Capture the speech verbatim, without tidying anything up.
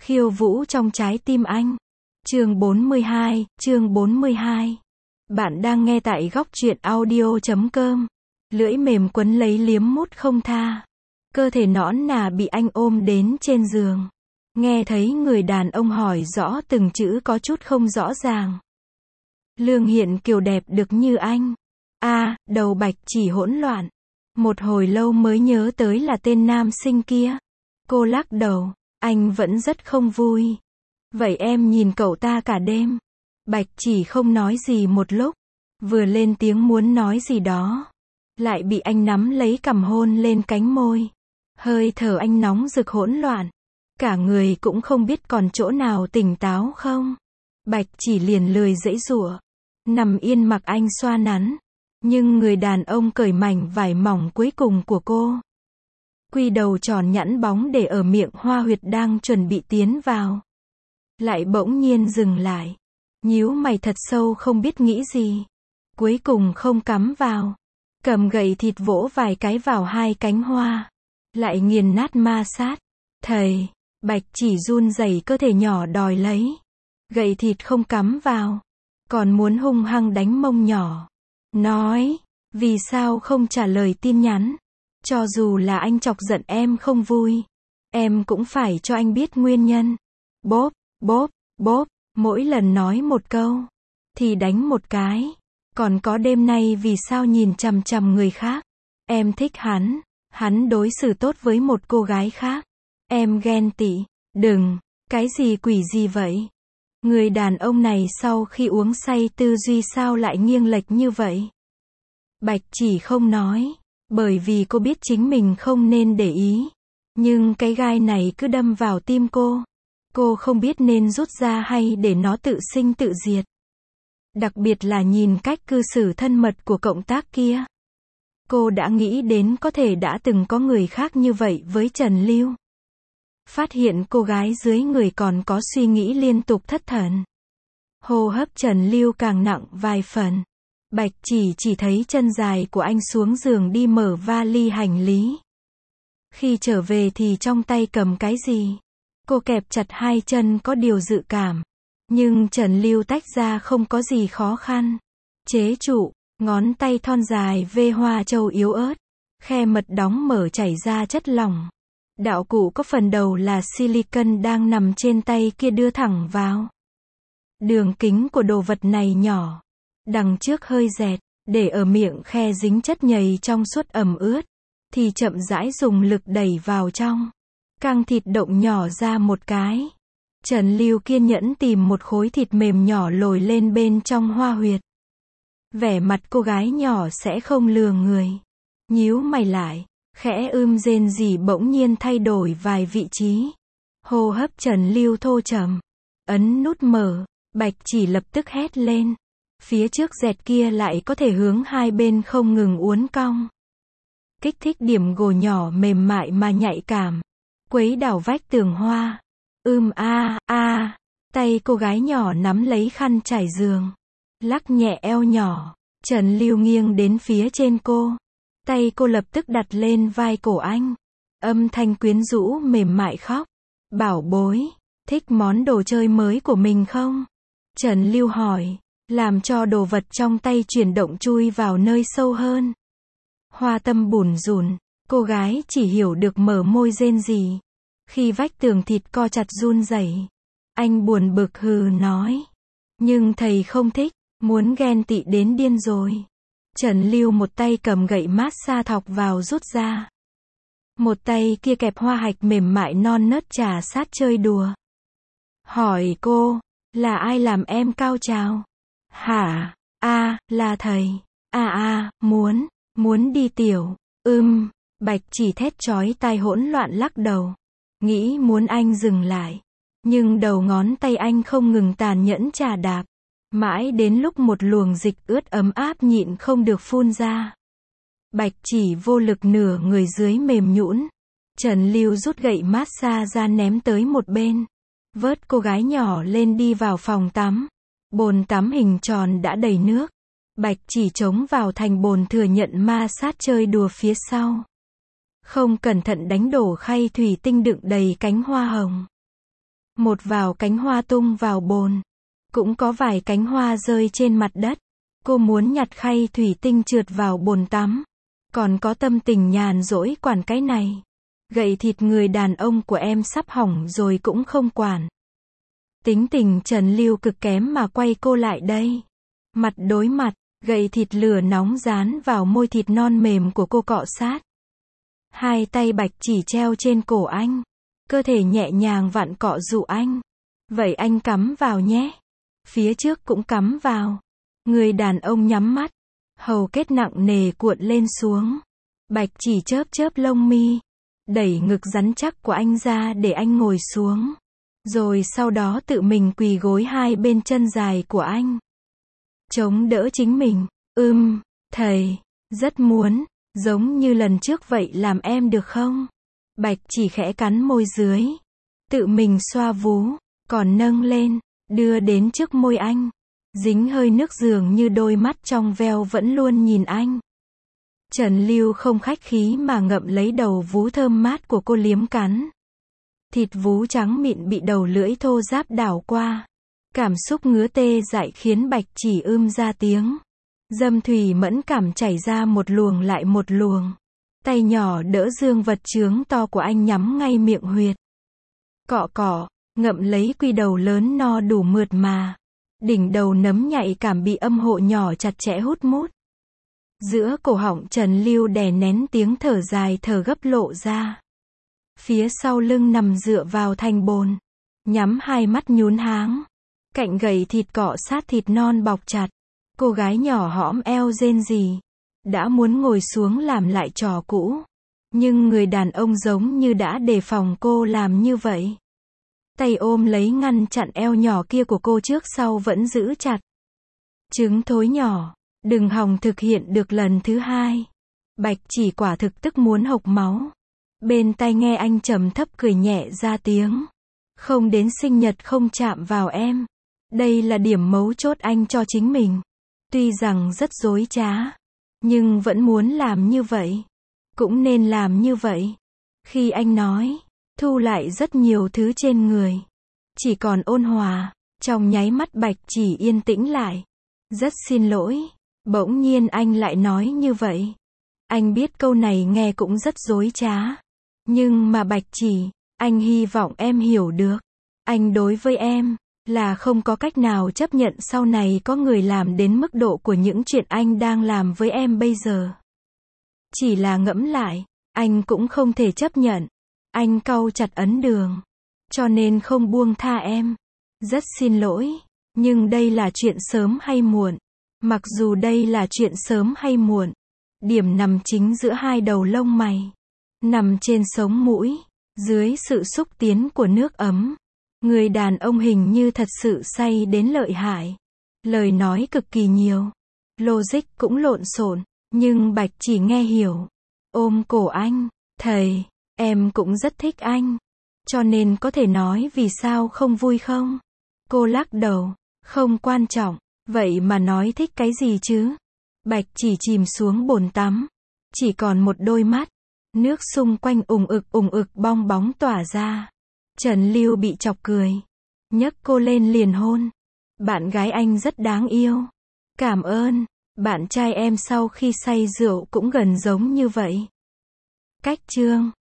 Khiêu vũ trong trái tim anh. Chương bốn mươi hai, chương bốn mươi hai. Bạn đang nghe tại góc truyện audio chấm com. Lưỡi mềm quấn lấy liếm mút không tha. Cơ thể nõn nà bị anh ôm đến trên giường. Nghe thấy người đàn ông hỏi rõ từng chữ có chút không rõ ràng. Lương Hiện Kiều đẹp được như anh. A, đầu Bạch Chỉ hỗn loạn. Một hồi lâu mới nhớ tới là tên nam sinh kia. Cô lắc đầu, anh vẫn rất không vui. Vậy em nhìn cậu ta cả đêm. Bạch Chỉ không nói gì một lúc. Vừa lên tiếng muốn nói gì đó. Lại bị anh nắm lấy cằm hôn lên cánh môi. Hơi thở anh nóng rực hỗn loạn. Cả người cũng không biết còn chỗ nào tỉnh táo không. Bạch Chỉ liền lười giãy giụa. Nằm yên mặc anh xoa nắn. Nhưng người đàn ông cởi mảnh vải mỏng cuối cùng của cô. Quy đầu tròn nhẵn bóng để ở miệng hoa huyệt đang chuẩn bị tiến vào. Lại bỗng nhiên dừng lại. Nhíu mày thật sâu không biết nghĩ gì. Cuối cùng không cắm vào. Cầm gậy thịt vỗ vài cái vào hai cánh hoa. Lại nghiền nát ma sát. Thầy, Bạch Chỉ run rẩy cơ thể nhỏ đòi lấy. Gậy thịt không cắm vào. Còn muốn hung hăng đánh mông nhỏ. Nói, vì sao không trả lời tin nhắn? Cho dù là anh chọc giận em không vui. Em cũng phải cho anh biết nguyên nhân. Bóp, bóp, bóp, mỗi lần nói một câu. Thì đánh một cái. Còn có đêm nay vì sao nhìn chằm chằm người khác? Em thích hắn. Hắn đối xử tốt với một cô gái khác. Em ghen tị. Đừng, cái gì quỷ gì vậy? Người đàn ông này sau khi uống say tư duy sao lại nghiêng lệch như vậy? Bạch Chỉ không nói. Bởi vì cô biết chính mình không nên để ý. Nhưng cái gai này cứ đâm vào tim cô. Cô không biết nên rút ra hay để nó tự sinh tự diệt. Đặc biệt là nhìn cách cư xử thân mật của cộng tác kia. Cô đã nghĩ đến có thể đã từng có người khác như vậy với Trần Lưu. Phát hiện cô gái dưới người còn có suy nghĩ liên tục thất thần. Hô hấp Trần Lưu càng nặng vài phần. Bạch Chỉ chỉ thấy chân dài của anh xuống giường đi mở vali hành lý. Khi trở về thì trong tay cầm cái gì? Cô kẹp chặt hai chân có điều dự cảm. Nhưng Trần Lưu tách ra không có gì khó khăn. Chế trụ, ngón tay thon dài vê hoa châu yếu ớt. Khe mật đóng mở chảy ra chất lỏng. Đạo cụ có phần đầu là silicon đang nằm trên tay kia đưa thẳng vào. Đường kính của đồ vật này nhỏ. Đằng trước hơi dẹt, để ở miệng khe dính chất nhầy trong suốt ẩm ướt. Thì chậm rãi dùng lực đẩy vào trong. Căng thịt động nhỏ ra một cái. Trần Lưu kiên nhẫn tìm một khối thịt mềm nhỏ lồi lên bên trong hoa huyệt. Vẻ mặt cô gái nhỏ sẽ không lừa người. Nhíu mày lại, khẽ ưm rên rỉ bỗng nhiên thay đổi vài vị trí. Hô hấp Trần Lưu thô trầm. Ấn nút mở, Bạch Chỉ lập tức hét lên. Phía trước dẹt kia lại có thể hướng hai bên không ngừng uốn cong. Kích thích điểm gồ nhỏ mềm mại mà nhạy cảm. Quấy đảo vách tường hoa. Ưm a a, tay cô gái nhỏ nắm lấy khăn trải giường. Lắc nhẹ eo nhỏ. Trần Lưu nghiêng đến phía trên cô. Tay cô lập tức đặt lên vai cổ anh. Âm thanh quyến rũ mềm mại khóc. Bảo bối, thích món đồ chơi mới của mình không? Trần Lưu hỏi, làm cho đồ vật trong tay chuyển động chui vào nơi sâu hơn. Hoa tâm bủn rủn, cô gái chỉ hiểu được mở môi rên rỉ. Khi vách tường thịt co chặt run rẩy. Anh buồn bực hừ nói. Nhưng thầy không thích, muốn ghen tị đến điên rồi. Trần Lưu một tay cầm gậy mát xa thọc vào rút ra. Một tay kia kẹp hoa hạch mềm mại non nớt trà sát chơi đùa. Hỏi cô, là ai làm em cao trào? Hả? A, là thầy. A a, muốn, muốn đi tiểu. Ưm, Bạch Chỉ thét chói tai hỗn loạn lắc đầu. Nghĩ muốn anh dừng lại. Nhưng đầu ngón tay anh không ngừng tàn nhẫn chà đạp. Mãi đến lúc một luồng dịch ướt ấm áp nhịn không được phun ra. Bạch Chỉ vô lực nửa người dưới mềm nhũn. Trần Lưu rút gậy mát xa ra ném tới một bên. Vớt cô gái nhỏ lên đi vào phòng tắm. Bồn tắm hình tròn đã đầy nước. Bạch Chỉ chống vào thành bồn thừa nhận ma sát chơi đùa phía sau. Không cẩn thận đánh đổ khay thủy tinh đựng đầy cánh hoa hồng. Một vào cánh hoa tung vào bồn. Cũng có vài cánh hoa rơi trên mặt đất. Cô muốn nhặt khay thủy tinh trượt vào bồn tắm. Còn có tâm tình nhàn rỗi quản cái này. Gậy thịt người đàn ông của em sắp hỏng rồi cũng không quản. Tính tình Trần Lưu cực kém mà quay cô lại đây. Mặt đối mặt, gậy thịt lửa nóng dán vào môi thịt non mềm của cô cọ sát. Hai tay Bạch Chỉ treo trên cổ anh. Cơ thể nhẹ nhàng vặn cọ dụ anh. Vậy anh cắm vào nhé. Phía trước cũng cắm vào. Người đàn ông nhắm mắt. Hầu kết nặng nề cuộn lên xuống. Bạch Chỉ chớp chớp lông mi. Đẩy ngực rắn chắc của anh ra để anh ngồi xuống. Rồi sau đó tự mình quỳ gối hai bên chân dài của anh. Chống đỡ chính mình. Ưm, thầy, rất muốn, giống như lần trước vậy làm em được không? Bạch Chỉ khẽ cắn môi dưới. Tự mình xoa vú, còn nâng lên, đưa đến trước môi anh. Dính hơi nước dường như đôi mắt trong veo vẫn luôn nhìn anh. Trần Lưu không khách khí mà ngậm lấy đầu vú thơm mát của cô liếm cắn. Thịt vú trắng mịn bị đầu lưỡi thô ráp đảo qua. Cảm xúc ngứa tê dại khiến Bạch Chỉ ưm ra tiếng. Dâm thủy mẫn cảm chảy ra một luồng lại một luồng. Tay nhỏ đỡ dương vật chướng to của anh nhắm ngay miệng huyệt. Cọ cọ, ngậm lấy quy đầu lớn no đủ mượt mà. Đỉnh đầu nấm nhạy cảm bị âm hộ nhỏ chặt chẽ hút mút. Giữa cổ họng Trần Lưu đè nén tiếng thở dài thở gấp lộ ra. Phía sau lưng nằm dựa vào thành bồn. Nhắm hai mắt nhún háng. Cạnh gầy thịt cọ sát thịt non bọc chặt. Cô gái nhỏ hõm eo rên rỉ. Đã muốn ngồi xuống làm lại trò cũ. Nhưng người đàn ông giống như đã đề phòng cô làm như vậy. Tay ôm lấy ngăn chặn eo nhỏ kia của cô trước sau vẫn giữ chặt. Trứng thối nhỏ, đừng hòng thực hiện được lần thứ hai. Bạch Chỉ quả thực tức muốn hộc máu. Bên tai nghe anh trầm thấp cười nhẹ ra tiếng. Không đến sinh nhật không chạm vào em. Đây là điểm mấu chốt anh cho chính mình. Tuy rằng rất dối trá, nhưng vẫn muốn làm như vậy. Cũng nên làm như vậy. Khi anh nói, thu lại rất nhiều thứ trên người. Chỉ còn ôn hòa. Trong nháy mắt Bạch Chỉ yên tĩnh lại. Rất xin lỗi. Bỗng nhiên anh lại nói như vậy. Anh biết câu này nghe cũng rất dối trá. Nhưng mà Bạch Chỉ, anh hy vọng em hiểu được. Anh đối với em, là không có cách nào chấp nhận sau này có người làm đến mức độ của những chuyện anh đang làm với em bây giờ. Chỉ là ngẫm lại, anh cũng không thể chấp nhận. Anh cau chặt ấn đường. Cho nên không buông tha em. Rất xin lỗi. Nhưng đây là chuyện sớm hay muộn. Mặc dù đây là chuyện sớm hay muộn. Điểm nằm chính giữa hai đầu lông mày. Nằm trên sống mũi. Dưới sự xúc tiến của nước ấm. Người đàn ông hình như thật sự say đến lợi hại. Lời nói cực kỳ nhiều. Logic cũng lộn xộn. Nhưng Bạch Chỉ nghe hiểu. Ôm cổ anh. Thầy, em cũng rất thích anh. Cho nên có thể nói vì sao không vui không? Cô lắc đầu. Không quan trọng. Vậy mà nói thích cái gì chứ? Bạch Chỉ chìm xuống bồn tắm. Chỉ còn một đôi mắt. Nước xung quanh ùng ực ùng ực bong bóng tỏa ra. Trần Lưu bị chọc cười. Nhấc cô lên liền hôn. Bạn gái anh rất đáng yêu. Cảm ơn. Bạn trai em sau khi say rượu cũng gần giống như vậy. Cách chương